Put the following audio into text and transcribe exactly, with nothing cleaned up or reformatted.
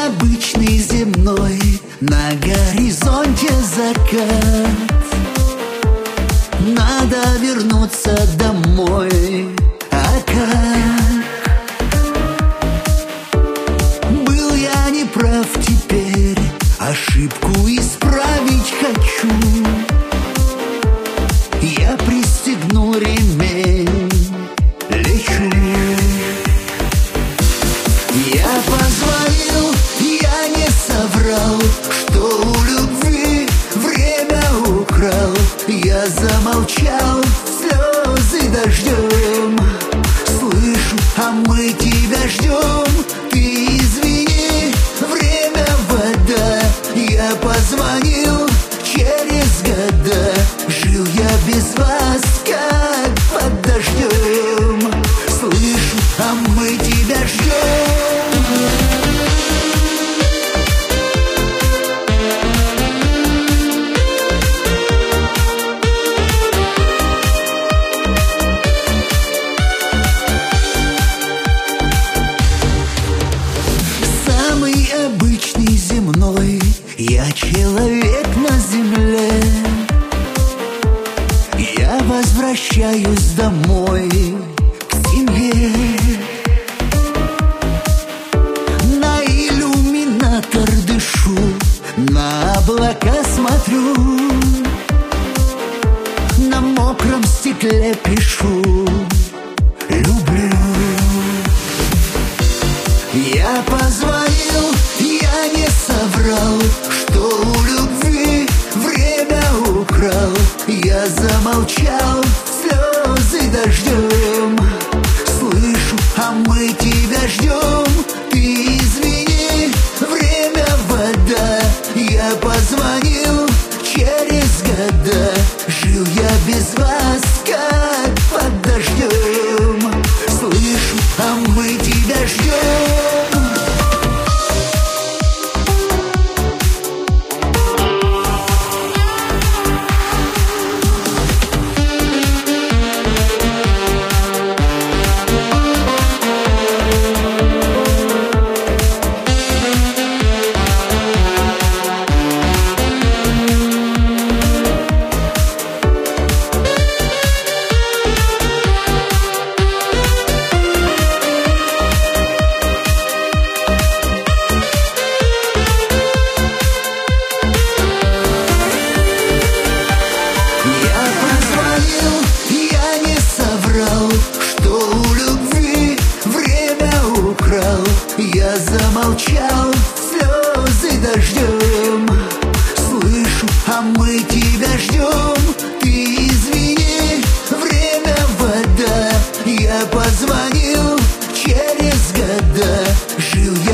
обычный земной, на горизонте закат. Надо вернуться домой, а как? Был я неправ теперь, ошибку исправить хочу. Я пристегнул ремень, лечу. Я позвонил, я не соврал, что у любви время украл. Я замолчал, слезы дождем. Слышу, а мы тебя ждем. Ты извини, время вода. Я позвонил через года. Жил я без вас, как под дождем. Слышу, а мы тебя ждем. Обычный земной, я человек на земле. Я возвращаюсь домой, к семье. На иллюминатор дышу, на облака смотрю, на мокром стекле пишу: люблю. Я позвонил, я не соврал, что у любви время украл. Я замолчал, слезы дождем. Слышу, а мы тебя ждем. Ты извини, время вода. Я позвонил через года. Жил я без вас, как под дождем. Слышу, а мы тебя ждем. Я замолчал, слезы дождем. Слышу, а мы тебя ждем. Ты извини, время вода. Я позвонил через года. Жил я